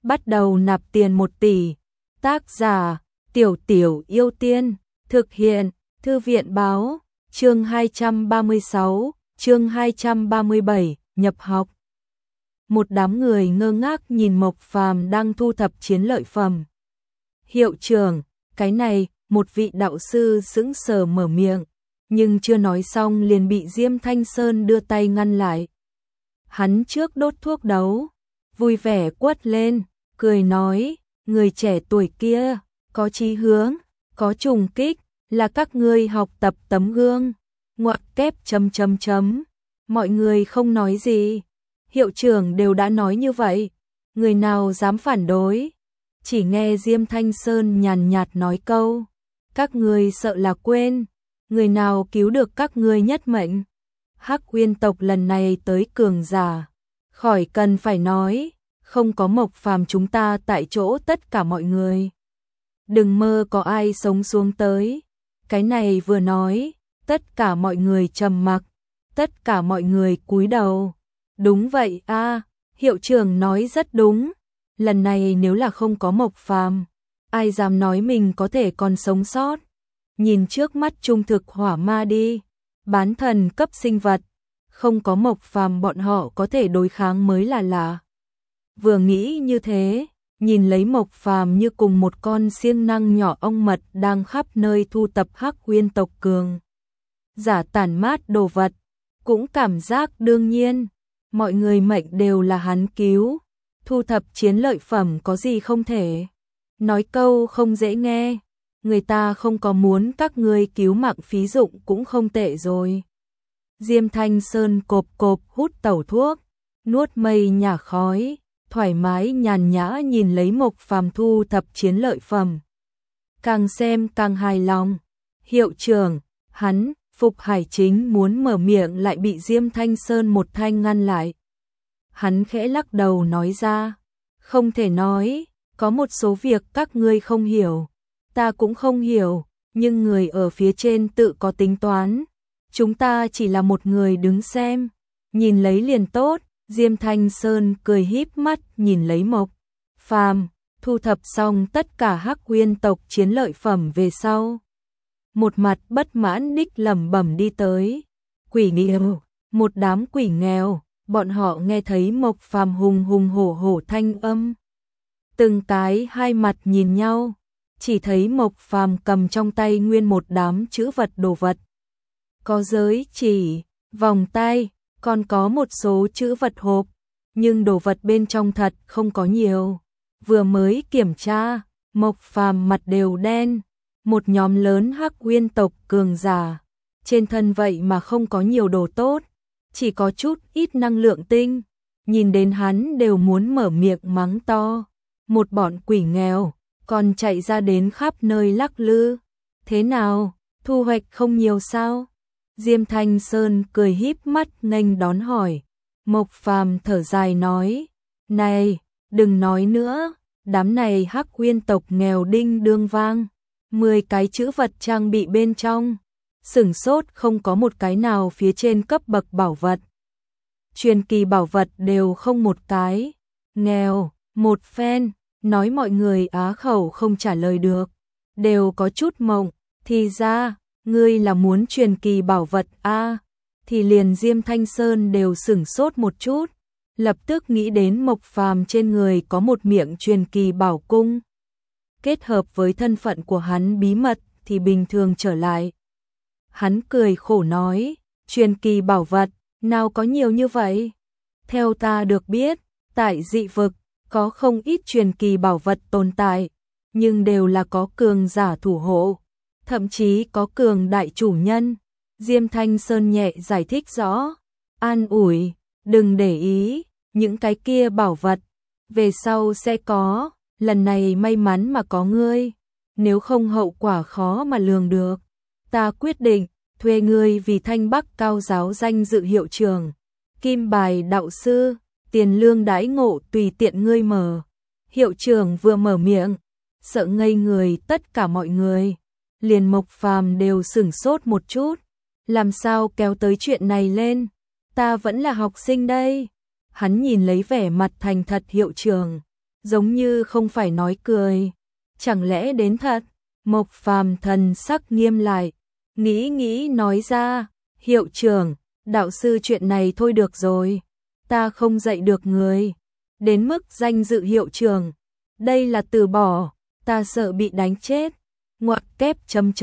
bắt đầu nạp tiền 1 tỷ. Tác giả: Tiểu Tiểu Yêu Tiên. Thực hiện: Thư viện báo. Chương 236, chương 237, nhập học. Một đám người ngơ ngác nhìn Mộc Phàm đang thu thập chiến lợi phẩm. Hiệu trưởng, cái này, một vị đạo sư sững sờ mở miệng, nhưng chưa nói xong liền bị Diêm Thanh Sơn đưa tay ngăn lại. Hắn trước đốt thuốc đấu, vui vẻ quất lên, cười nói, người trẻ tuổi kia, có chí hướng, có trùng kích, là các ngươi học tập tấm gương. Ngoặc kép . Mọi người không nói gì. Hiệu trưởng đều đã nói như vậy, người nào dám phản đối. Chỉ nghe Diêm Thanh Sơn nhàn nhạt nói câu, các ngươi sợ là quên, người nào cứu được các ngươi nhất mệnh. Hắc Uyên tộc lần này tới cường giả, khỏi cần phải nói, không có Mộc Phàm chúng ta tại chỗ tất cả mọi người. Đừng mơ có ai sống xuống tới. Cái này vừa nói, tất cả mọi người trầm mặc, tất cả mọi người cúi đầu. Đúng vậy a, hiệu trưởng nói rất đúng. Lần này nếu là không có Mộc Phàm, ai dám nói mình có thể còn sống sót. Nhìn trước mắt trung thực hỏa ma đi, bán thần cấp sinh vật, không có Mộc Phàm bọn họ có thể đối kháng mới là lạ. Vừa nghĩ như thế, nhìn lấy Mộc Phàm như cùng một con siêng năng nhỏ ong mật đang khắp nơi thu tập Hắc Uyên tộc cường giả tản mát đồ vật, cũng cảm giác đương nhiên, mọi người mệnh đều là hắn cứu, thu thập chiến lợi phẩm có gì không thể. Nói câu không dễ nghe, người ta không có muốn các ngươi cứu mạng phí dụng cũng không tệ rồi. Diêm Thanh Sơn cộp cộp hút tẩu thuốc, nuốt mây nhả khói, thoải mái nhàn nhã nhìn lấy Mộc Phàm thu thập chiến lợi phẩm. Càng xem càng hài lòng. Hiệu trưởng, hắn, Phục Hải Chính muốn mở miệng lại bị Diêm Thanh Sơn một thanh ngăn lại. Hắn khẽ lắc đầu nói ra, không thể nói, có một số việc các ngươi không hiểu, ta cũng không hiểu, nhưng người ở phía trên tự có tính toán, chúng ta chỉ là một người đứng xem, nhìn lấy liền tốt. Diêm Thanh Sơn cười híp mắt nhìn lấy Mộc Phàm, thu thập xong tất cả Hắc Uyên tộc chiến lợi phẩm về sau. Một mặt bất mãn đích lẩm bẩm đi tới. Quỷ nghèo, một đám quỷ nghèo, bọn họ nghe thấy Mộc Phàm hùng hùng hổ hổ thanh âm. Từng cái hai mặt nhìn nhau, chỉ thấy Mộc Phàm cầm trong tay nguyên một đám chữ vật đồ vật. Có giới chỉ, vòng tay, còn có một số chữ vật hộp, nhưng đồ vật bên trong thật không có nhiều. Vừa mới kiểm tra, Mộc Phàm mặt đều đen, một nhóm lớn Hắc Uyên tộc cường giả, trên thân vậy mà không có nhiều đồ tốt, chỉ có chút ít năng lượng tinh, nhìn đến hắn đều muốn mở miệng mắng to. Một bọn quỷ nghèo, còn chạy ra đến khắp nơi lắc lư. Thế nào, thu hoạch không nhiều sao? Diêm Thanh Sơn cười híp mắt nghênh đón hỏi. Mộc Phàm thở dài nói, này, đừng nói nữa, đám này Hắc Uyên tộc nghèo đinh đương vang, 10 cái chữ vật trang bị bên trong, sửng sốt không có một cái nào phía trên cấp bậc bảo vật. Truyền kỳ bảo vật đều không một cái, nghèo, một phen, nói mọi người á khẩu không trả lời được, đều có chút mộng, thì ra, ngươi là muốn truyền kỳ bảo vật a? Thì liền Diêm Thanh Sơn đều sửng sốt một chút, lập tức nghĩ đến Mộc Phàm trên người có một miệng truyền kỳ bảo cung. Kết hợp với thân phận của hắn bí mật thì bình thường trở lại. Hắn cười khổ nói, truyền kỳ bảo vật, nào có nhiều như vậy? Theo ta được biết, tại dị vực, có không ít truyền kỳ bảo vật tồn tại, nhưng đều là có cường giả thủ hộ, thậm chí có cường đại chủ nhân. Diêm Thanh Sơn nhẹ giải thích rõ, an ủi, đừng để ý, những cái kia bảo vật, về sau sẽ có, lần này may mắn mà có ngươi, nếu không hậu quả khó mà lường được. Ta quyết định, thuê ngươi vì Thanh Bắc cao giáo danh dự hiệu trưởng, kim bài đạo sư, tiền lương đãi ngộ tùy tiện ngươi mở. Hiệu trưởng vừa mở miệng, sợ ngây người tất cả mọi người, liền Mộc Phàm đều sửng sốt một chút, làm sao kéo tới chuyện này lên, ta vẫn là học sinh đây. Hắn nhìn lấy vẻ mặt thành thật hiệu trưởng, giống như không phải nói cười. Chẳng lẽ đến thật? Mộc Phàm thần sắc nghiêm lại, nghĩ nói ra, hiệu trưởng, đạo sư chuyện này thôi được rồi, ta không dạy được người. Đến mức danh dự hiệu trưởng, đây là từ bỏ, ta sợ bị đánh chết. Ngoặc kép .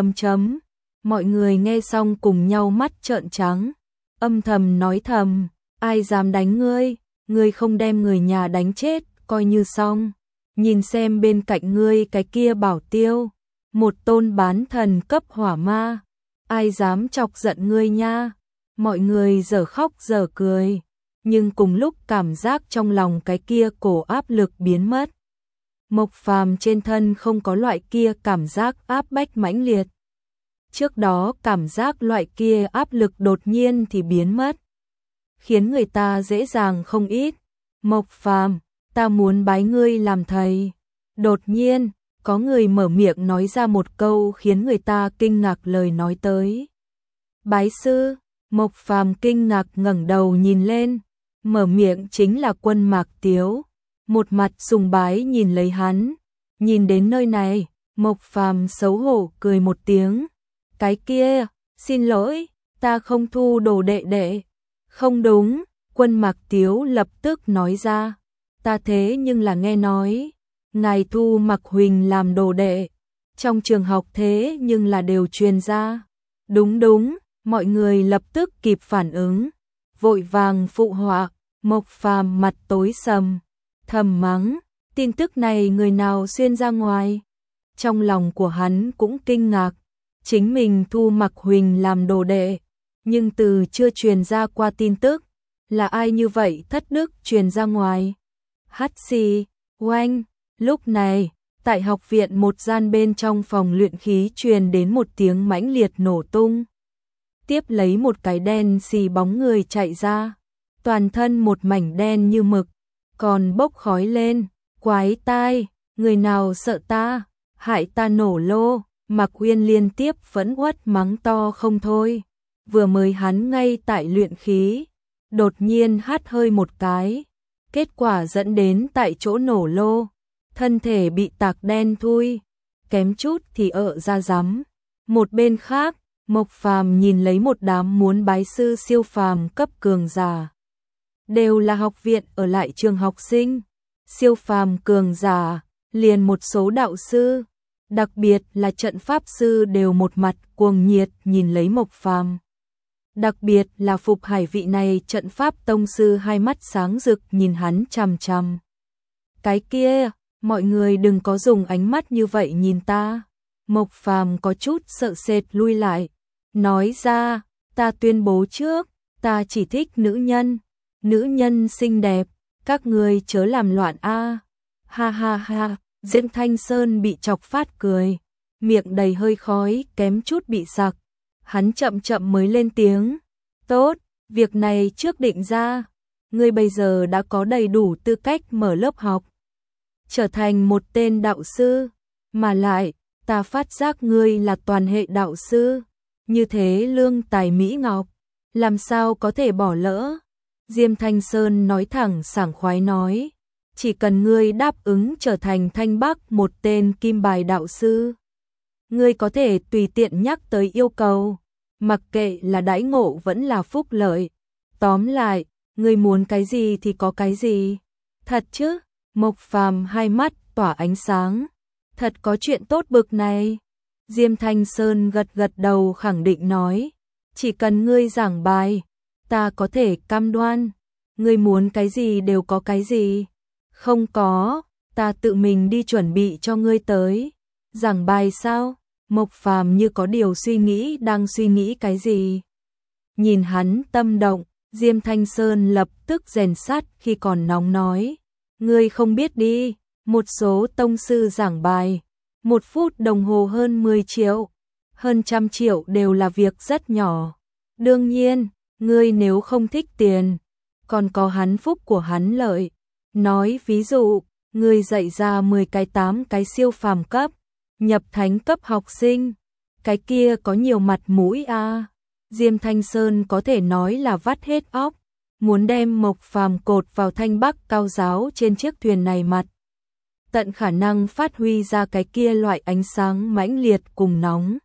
Mọi người nghe xong cùng nhau mắt trợn trắng, âm thầm nói thầm, ai dám đánh ngươi không đem người nhà đánh chết, coi như xong. Nhìn xem bên cạnh ngươi cái kia bảo tiêu, một tôn bán thần cấp hỏa ma, ai dám chọc giận ngươi nha. Mọi người dở khóc dở cười, nhưng cùng lúc cảm giác trong lòng cái kia cổ áp lực biến mất. Mộc Phàm trên thân không có loại kia cảm giác áp bách mãnh liệt. Trước đó cảm giác loại kia áp lực đột nhiên thì biến mất, khiến người ta dễ dàng không ít. Mộc Phàm, ta muốn bái ngươi làm thầy. Đột nhiên, có người mở miệng nói ra một câu khiến người ta kinh ngạc lời nói tới. Bái sư? Mộc Phàm kinh ngạc ngẩng đầu nhìn lên, mở miệng chính là Quân Mạc Tiếu, một mặt sùng bái nhìn lấy hắn. Nhìn đến nơi này, Mộc Phàm xấu hổ cười một tiếng. Cái kia, xin lỗi, ta không thu đồ đệ đệ. Không đúng, Quân Mạc Tiếu lập tức nói ra, ta thế nhưng là nghe nói, ngài thu Mạc Huỳnh làm đồ đệ, trong trường học thế nhưng là đều truyền ra. Đúng, mọi người lập tức kịp phản ứng, vội vàng phụ họa. Mộc Phàm mặt tối sầm, thầm mắng, tin tức này người nào xuyên ra ngoài. Trong lòng của hắn cũng kinh ngạc, chính mình thu Mạc Huỳnh làm đồ đệ, nhưng từ chưa truyền ra qua tin tức, là ai như vậy thất đức truyền ra ngoài. Hắt xì, oanh, lúc này, tại học viện một gian bên trong phòng luyện khí truyền đến một tiếng mãnh liệt nổ tung. Tiếp lấy một cái đen xì bóng người chạy ra, toàn thân một mảnh đen như mực, còn bốc khói lên, quái tai, người nào sợ ta, hại ta nổ lô. Mạc Uyên liên tiếp phẫn uất mắng to không thôi. Vừa mới hắn ngay tại luyện khí, đột nhiên hắt hơi một cái, kết quả dẫn đến tại chỗ nổ lô, thân thể bị tạc đen thui, kém chút thì ra rắm. Một bên khác, Mộc Phàm nhìn lấy một đám muốn bái sư siêu phàm cấp cường giả, đều là học viện ở lại trường học sinh, siêu phàm cường giả, liền một số đạo sư, đặc biệt là trận pháp sư đều một mặt cuồng nhiệt nhìn lấy Mộc Phàm. Đặc biệt là Phục Hải vị này trận pháp tông sư hai mắt sáng rực nhìn hắn chằm chằm. Cái kia, mọi người đừng có dùng ánh mắt như vậy nhìn ta. Mộc Phàm có chút sợ sệt lui lại, nói ra, ta tuyên bố trước, ta chỉ thích nữ nhân xinh đẹp, các ngươi chớ làm loạn a. Ha ha ha. Diêm Thanh Sơn bị chọc phát cười, miệng đầy hơi khói kém chút bị sặc. Hắn chậm mới lên tiếng, tốt, việc này trước định ra, ngươi bây giờ đã có đầy đủ tư cách mở lớp học, trở thành một tên đạo sư, mà lại, ta phát giác ngươi là toàn hệ đạo sư, như thế lương tài mỹ ngọc, làm sao có thể bỏ lỡ. Diêm Thanh Sơn nói thẳng sảng khoái nói, chỉ cần ngươi đáp ứng trở thành Thanh Bắc một tên kim bài đạo sư, ngươi có thể tùy tiện nhắc tới yêu cầu, mặc kệ là đãi ngộ vẫn là phúc lợi. Tóm lại, ngươi muốn cái gì thì có cái gì. Thật chứ? Mộc Phàm hai mắt tỏa ánh sáng. Thật có chuyện tốt bực này. Diêm Thanh Sơn gật đầu khẳng định nói, chỉ cần ngươi giảng bài, ta có thể cam đoan, ngươi muốn cái gì đều có cái gì. Không có, ta tự mình đi chuẩn bị cho ngươi tới. Giảng bài sao? Mộc Phàm như có điều suy nghĩ đang suy nghĩ cái gì. Nhìn hắn tâm động, Diêm Thanh Sơn lập tức rèn sắt khi còn nóng nói, ngươi không biết đi, một số tông sư giảng bài, 1 phút đồng hồ hơn 10 triệu, hơn 100 triệu đều là việc rất nhỏ. Đương nhiên, ngươi nếu không thích tiền, còn có hắn phúc của hắn lợi. Nói ví dụ, ngươi dạy ra 10 cái 8 cái siêu phàm cấp, nhập thánh cấp học sinh, cái kia có nhiều mặt mũi a. Diêm Thanh Sơn có thể nói là vắt hết óc, muốn đem Mộc Phàm cột vào Thanh Bắc cao giáo trên chiếc thuyền này mặt. tận khả năng phát huy ra cái kia loại ánh sáng mãnh liệt cùng nóng.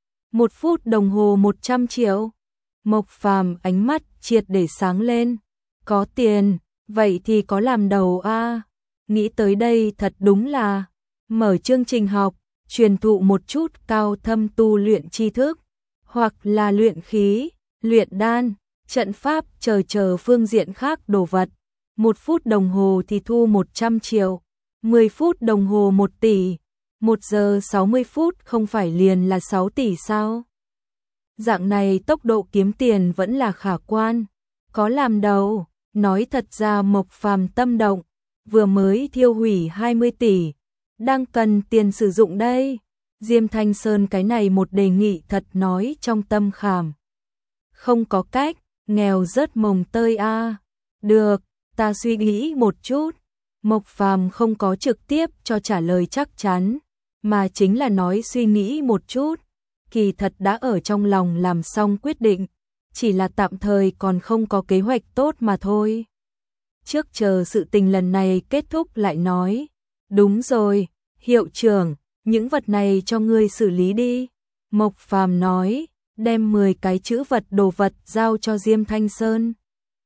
1 phút đồng hồ 100 triệu. Mộc Phàm ánh mắt triệt để sáng lên. Có tiền, vậy thì có làm đầu a. Nghĩ tới đây thật đúng là mở chương trình học, truyền thụ một chút cao thâm tu luyện tri thức, hoặc là luyện khí, luyện đan, trận pháp chờ phương diện khác đồ vật. 1 phút đồng hồ thì thu 100 triệu, 10 phút đồng hồ 1 tỷ, 1 giờ 60 phút không phải liền là 6 tỷ sao? Dạng này tốc độ kiếm tiền vẫn là khả quan, có làm đầu. Nói thật ra Mộc Phàm tâm động, vừa mới thiêu hủy 20 tỷ, đang cần tiền sử dụng đây. Diêm Thanh Sơn cái này một đề nghị thật nói trong tâm khảm. Không có cách, nghèo rất mồng tơi a. Được, ta suy nghĩ một chút. Mộc Phàm không có trực tiếp cho trả lời chắc chắn, mà chính là nói suy nghĩ một chút. Kỳ thật đã ở trong lòng làm xong quyết định, chỉ là tạm thời còn không có kế hoạch tốt mà thôi. Trước chờ sự tình lần này kết thúc lại nói. Đúng rồi, hiệu trưởng, những vật này cho ngươi xử lý đi. Mộc Phàm nói, đem 10 cái chữ vật đồ vật giao cho Diêm Thanh Sơn.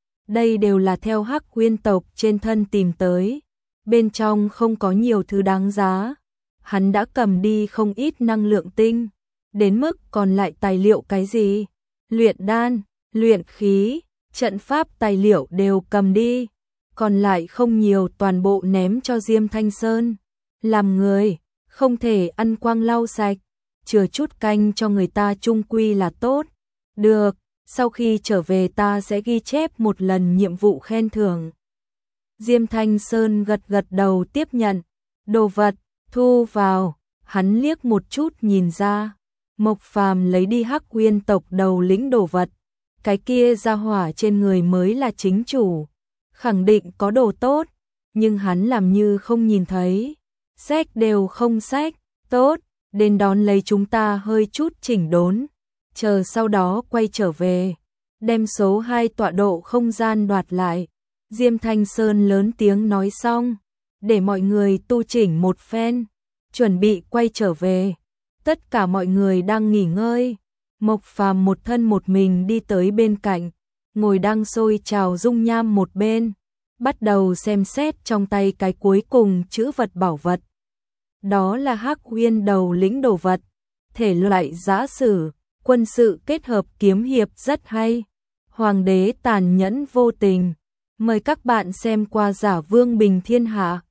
Đây đều là theo Hắc Uyên tộc trên thân tìm tới, bên trong không có nhiều thứ đáng giá. Hắn đã cầm đi không ít năng lượng tinh, đến mức còn lại tài liệu cái gì? Luyện đan, luyện khí, trận pháp tài liệu đều cầm đi, còn lại không nhiều toàn bộ ném cho Diêm Thanh Sơn. Làm người, không thể ăn quang lau sạch, chừa chút canh cho người ta chung quy là tốt. Được, sau khi trở về ta sẽ ghi chép một lần nhiệm vụ khen thưởng. Diêm Thanh Sơn gật gật đầu tiếp nhận, đồ vật, thu vào, hắn liếc một chút nhìn ra. Mộc Phàm lấy đi Hắc Uyên tộc đầu lĩnh đồ vật, cái kia ra hỏa trên người mới là chính chủ, khẳng định có đồ tốt, nhưng hắn làm như không nhìn thấy, sách đều không sách, tốt, đến đón lấy chúng ta hơi chút chỉnh đốn, chờ sau đó quay trở về, đem số 2 tọa độ không gian đoạt lại. Diêm Thanh Sơn lớn tiếng nói xong, để mọi người tu chỉnh một phen, chuẩn bị quay trở về. Tất cả mọi người đang nghỉ ngơi, Mộc Phàm một thân một mình đi tới bên cạnh, ngồi đang sôi trào dung nham một bên, bắt đầu xem xét trong tay cái cuối cùng chữ vật bảo vật. Đó là Hắc Uyên đầu lĩnh đồ vật, thể loại giã sử, quân sự kết hợp kiếm hiệp rất hay. Hoàng đế tàn nhẫn vô tình, mời các bạn xem qua Giả Vương Bình Thiên Hạ.